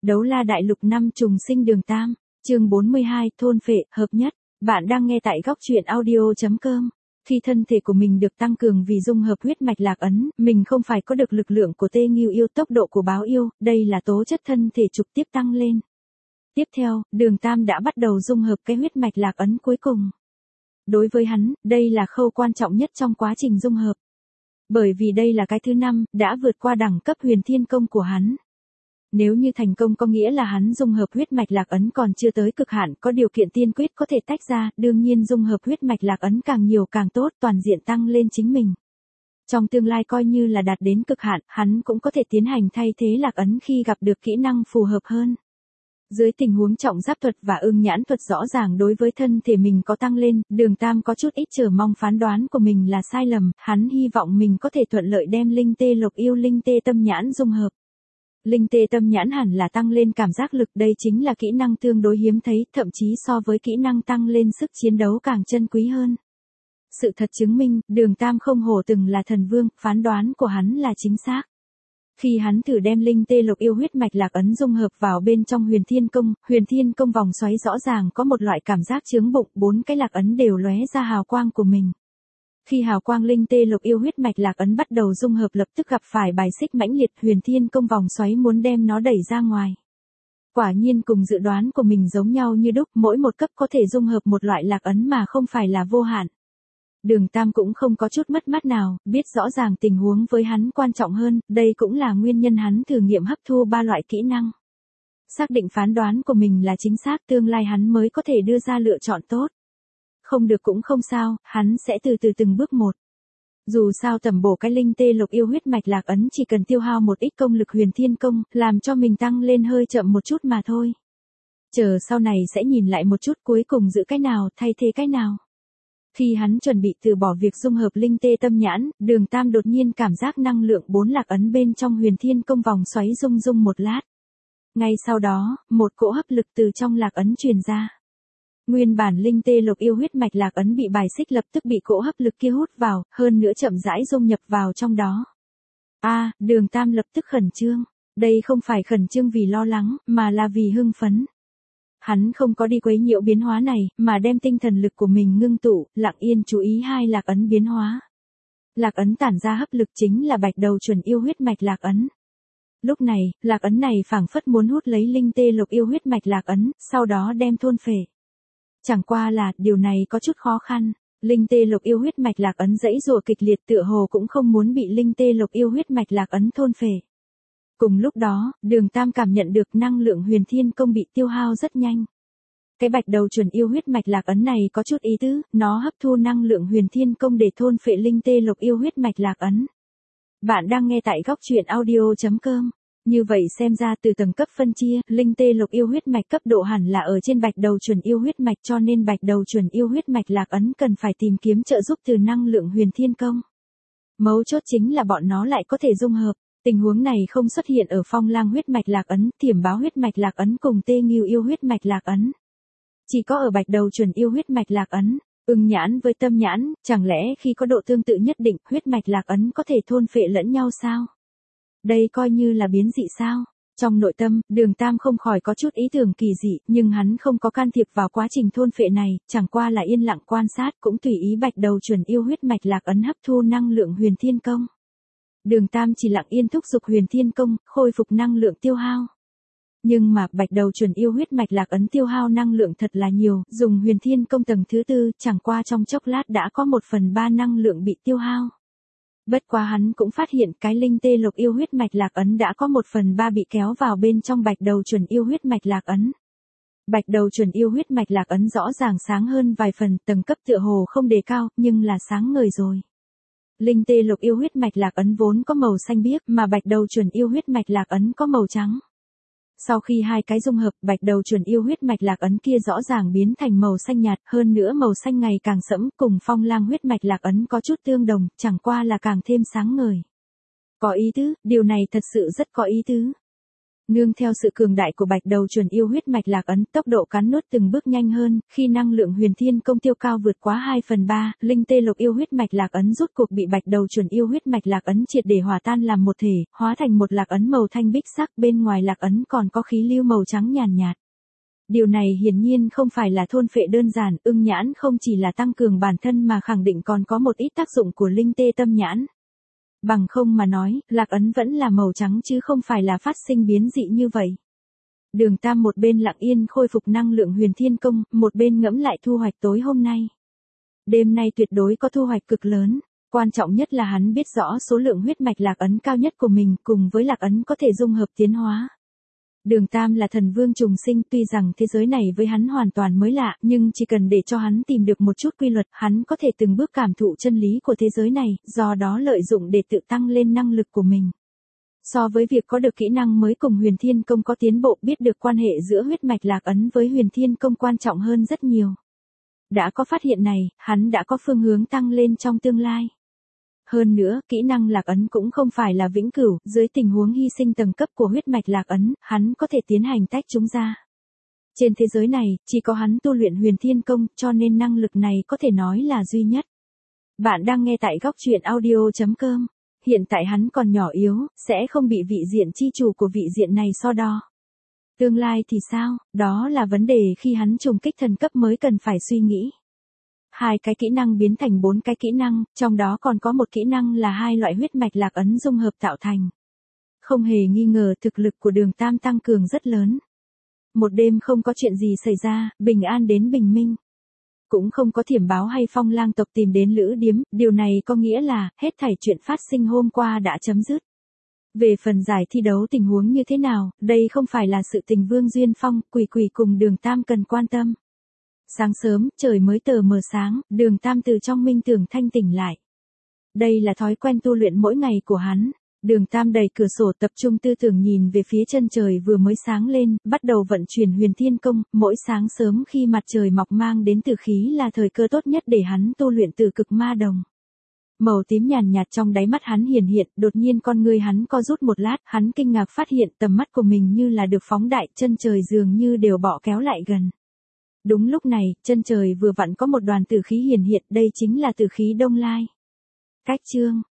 Đấu la đại lục năm trùng sinh đường Tam, chương 42, thôn phệ, hợp nhất. Bạn đang nghe tại góc truyện audio.com. Khi thân thể của mình được tăng cường vì dung hợp huyết mạch lạc ấn, mình không phải có được lực lượng của tê nghiêu yêu, tốc độ của báo yêu, đây là tố chất thân thể trực tiếp tăng lên. Tiếp theo, đường Tam đã bắt đầu dung hợp cái huyết mạch lạc ấn cuối cùng. Đối với hắn, đây là khâu quan trọng nhất trong quá trình dung hợp. Bởi vì đây là cái thứ 5, đã vượt qua đẳng cấp huyền thiên công của hắn. Nếu như thành công có nghĩa là hắn dung hợp huyết mạch lạc ấn còn chưa tới cực hạn, có điều kiện tiên quyết có thể tách ra, đương nhiên dung hợp huyết mạch lạc ấn càng nhiều càng tốt, toàn diện tăng lên chính mình. Trong tương lai coi như là đạt đến cực hạn, hắn cũng có thể tiến hành thay thế lạc ấn khi gặp được kỹ năng phù hợp hơn. Dưới tình huống trọng giáp thuật và ưng nhãn thuật rõ ràng đối với thân thể mình có tăng lên, đường Tam có chút ít chờ mong phán đoán của mình là sai lầm, hắn hy vọng mình có thể thuận lợi đem linh tê lộc yêu linh tê tâm nhãn dung hợp. Linh tê tâm nhãn hẳn là tăng lên cảm giác lực, đây chính là kỹ năng tương đối hiếm thấy, thậm chí so với kỹ năng tăng lên sức chiến đấu càng chân quý hơn. Sự thật chứng minh, đường Tam không hổ từng là thần vương, phán đoán của hắn là chính xác. Khi hắn thử đem linh tê lộc yêu huyết mạch lạc ấn dung hợp vào bên trong huyền thiên công vòng xoáy rõ ràng có một loại cảm giác chướng bụng, 4 cái lạc ấn đều lóe ra hào quang của mình. Khi hào quang linh tê lộc yêu huyết mạch lạc ấn bắt đầu dung hợp lập tức gặp phải bài xích mãnh liệt, huyền thiên công vòng xoáy muốn đem nó đẩy ra ngoài. Quả nhiên cùng dự đoán của mình giống nhau như đúc, mỗi một cấp có thể dung hợp một loại lạc ấn mà không phải là vô hạn. Đường Tam cũng không có chút mất mát nào, biết rõ ràng tình huống với hắn quan trọng hơn, đây cũng là nguyên nhân hắn thử nghiệm hấp thu 3 loại kỹ năng. Xác định phán đoán của mình là chính xác, tương lai hắn mới có thể đưa ra lựa chọn tốt. Không được cũng không sao, hắn sẽ từ từ từng bước một. Dù sao tầm bổ cái linh tê lộc yêu huyết mạch lạc ấn chỉ cần tiêu hao một ít công lực huyền thiên công, làm cho mình tăng lên hơi chậm một chút mà thôi. Chờ sau này sẽ nhìn lại một chút, cuối cùng giữ cái nào thay thế cái nào. Khi hắn chuẩn bị từ bỏ việc dung hợp linh tê tâm nhãn, đường Tam đột nhiên cảm giác năng lượng 4 lạc ấn bên trong huyền thiên công vòng xoáy rung một lát. Ngay sau đó, một cỗ hấp lực từ trong lạc ấn truyền ra. Nguyên bản linh tê lộc yêu huyết mạch lạc ấn bị bài xích lập tức bị cỗ hấp lực kia hút vào, hơn nữa chậm rãi dung nhập vào trong đó. Đường Tam lập tức khẩn trương. Đây không phải khẩn trương vì lo lắng, mà là vì hưng phấn. Hắn không có đi quấy nhiễu biến hóa này, mà đem tinh thần lực của mình ngưng tụ, lặng yên chú ý 2 lạc ấn biến hóa. Lạc ấn tản ra hấp lực chính là bạch đầu chuẩn yêu huyết mạch lạc ấn. Lúc này, lạc ấn này phảng phất muốn hút lấy linh tê lộc yêu huyết mạch lạc ấn, sau đó đem thôn phệ. Chẳng qua là, điều này có chút khó khăn. Linh tê lộc yêu huyết mạch lạc ấn giãy giụa kịch liệt, tựa hồ cũng không muốn bị linh tê lộc yêu huyết mạch lạc ấn thôn phệ. Cùng lúc đó, đường Tam cảm nhận được năng lượng huyền thiên công bị tiêu hao rất nhanh. Cái bạch đầu chuẩn yêu huyết mạch lạc ấn này có chút ý tứ, nó hấp thu năng lượng huyền thiên công để thôn phệ linh tê lộc yêu huyết mạch lạc ấn. Bạn đang nghe tại góc truyện audio.com. Như vậy xem ra từ tầng cấp phân chia, linh tê lộc yêu huyết mạch cấp độ hẳn là ở trên bạch đầu chuẩn yêu huyết mạch, cho nên bạch đầu chuẩn yêu huyết mạch lạc ấn cần phải tìm kiếm trợ giúp từ năng lượng huyền thiên công. Mấu chốt chính là bọn nó lại có thể dung hợp. Tình huống này không xuất hiện ở phong lang huyết mạch lạc ấn, thiểm báo huyết mạch lạc ấn cùng tê nghiêu yêu huyết mạch lạc ấn. Chỉ có ở bạch đầu chuẩn yêu huyết mạch lạc ấn, ưng nhãn với tâm nhãn, chẳng lẽ khi có độ tương tự nhất định, huyết mạch lạc ấn có thể thôn phệ lẫn nhau sao? Đây coi như là biến dị sao? Trong nội tâm, đường Tam không khỏi có chút ý tưởng kỳ dị, nhưng hắn không có can thiệp vào quá trình thôn phệ này, chẳng qua là yên lặng quan sát, cũng tùy ý bạch đầu chuẩn yêu huyết mạch lạc ấn hấp thu năng lượng huyền thiên công. Đường Tam chỉ lặng yên thúc giục huyền thiên công, khôi phục năng lượng tiêu hao. Nhưng mà bạch đầu chuẩn yêu huyết mạch lạc ấn tiêu hao năng lượng thật là nhiều, dùng huyền thiên công tầng thứ 4, chẳng qua trong chốc lát đã có 1/3 năng lượng bị tiêu hao. Bất quá hắn cũng phát hiện cái linh tê lộc yêu huyết mạch lạc ấn đã có 1/3 bị kéo vào bên trong bạch đầu chuẩn yêu huyết mạch lạc ấn. Bạch đầu chuẩn yêu huyết mạch lạc ấn rõ ràng sáng hơn vài phần, tầng cấp tựa hồ không đề cao, nhưng là sáng ngời rồi. Linh tê lộc yêu huyết mạch lạc ấn vốn có màu xanh biếc, mà bạch đầu chuẩn yêu huyết mạch lạc ấn có màu trắng. Sau khi 2 cái dung hợp, bạch đầu chuẩn yêu huyết mạch lạc ấn kia rõ ràng biến thành màu xanh nhạt, hơn nữa màu xanh ngày càng sẫm, cùng phong lang huyết mạch lạc ấn có chút tương đồng, chẳng qua là càng thêm sáng ngời. Có ý tứ, điều này thật sự rất có ý tứ. Nương theo sự cường đại của bạch đầu chuẩn yêu huyết mạch lạc ấn, tốc độ cắn nuốt từng bước nhanh hơn, khi năng lượng huyền thiên công tiêu cao vượt quá 2/3, linh tê lộc yêu huyết mạch lạc ấn rút cuộc bị bạch đầu chuẩn yêu huyết mạch lạc ấn triệt để hòa tan làm một thể, hóa thành một lạc ấn màu thanh bích sắc, bên ngoài lạc ấn còn có khí lưu màu trắng nhàn nhạt. Điều này hiển nhiên không phải là thôn phệ đơn giản, ưng nhãn không chỉ là tăng cường bản thân mà khẳng định còn có một ít tác dụng của linh tê tâm nhãn. Bằng không mà nói, lạc ấn vẫn là màu trắng chứ không phải là phát sinh biến dị như vậy. Đường Tam một bên lặng yên khôi phục năng lượng huyền thiên công, một bên ngẫm lại thu hoạch tối hôm nay. Đêm nay tuyệt đối có thu hoạch cực lớn, quan trọng nhất là hắn biết rõ số lượng huyết mạch lạc ấn cao nhất của mình cùng với lạc ấn có thể dung hợp tiến hóa. Đường Tam là thần vương trùng sinh, tuy rằng thế giới này với hắn hoàn toàn mới lạ, nhưng chỉ cần để cho hắn tìm được một chút quy luật, hắn có thể từng bước cảm thụ chân lý của thế giới này, do đó lợi dụng để tự tăng lên năng lực của mình. So với việc có được kỹ năng mới cùng huyền thiên công có tiến bộ, biết được quan hệ giữa huyết mạch lạc ấn với huyền thiên công quan trọng hơn rất nhiều. Đã có phát hiện này, hắn đã có phương hướng tăng lên trong tương lai. Hơn nữa, kỹ năng lạc ấn cũng không phải là vĩnh cửu, dưới tình huống hy sinh tầng cấp của huyết mạch lạc ấn, hắn có thể tiến hành tách chúng ra. Trên thế giới này, chỉ có hắn tu luyện huyền thiên công, cho nên năng lực này có thể nói là duy nhất. Bạn đang nghe tại góc truyện audio.com. Hiện tại hắn còn nhỏ yếu, sẽ không bị vị diện chi chủ của vị diện này so đo. Tương lai thì sao, đó là vấn đề khi hắn trùng kích thần cấp mới cần phải suy nghĩ. 2 cái kỹ năng biến thành 4 cái kỹ năng, trong đó còn có một kỹ năng là 2 loại huyết mạch lạc ấn dung hợp tạo thành. Không hề nghi ngờ thực lực của Đường Tam tăng cường rất lớn. Một đêm không có chuyện gì xảy ra, bình an đến bình minh. Cũng không có thiểm báo hay phong lang tộc tìm đến lữ điếm, điều này có nghĩa là, hết thảy chuyện phát sinh hôm qua đã chấm dứt. Về phần giải thi đấu tình huống như thế nào, đây không phải là sự tình Vương Duyên Phong, Quỷ Quỷ cùng Đường Tam cần quan tâm. Sáng sớm, trời mới tờ mờ sáng, Đường Tam từ trong minh tưởng thanh tỉnh lại. Đây là thói quen tu luyện mỗi ngày của hắn. Đường Tam đẩy cửa sổ tập trung tư tưởng nhìn về phía chân trời vừa mới sáng lên, bắt đầu vận chuyển huyền thiên công, mỗi sáng sớm khi mặt trời mọc mang đến tử khí là thời cơ tốt nhất để hắn tu luyện từ cực ma đồng. Màu tím nhàn nhạt trong đáy mắt hắn hiển hiện, đột nhiên con người hắn co rút một lát, hắn kinh ngạc phát hiện tầm mắt của mình như là được phóng đại, chân trời dường như đều bọ kéo lại gần. Đúng lúc này, chân trời vừa vặn có một đoàn tử khí hiển hiện, đây chính là tử khí Đông Lai. Cách chương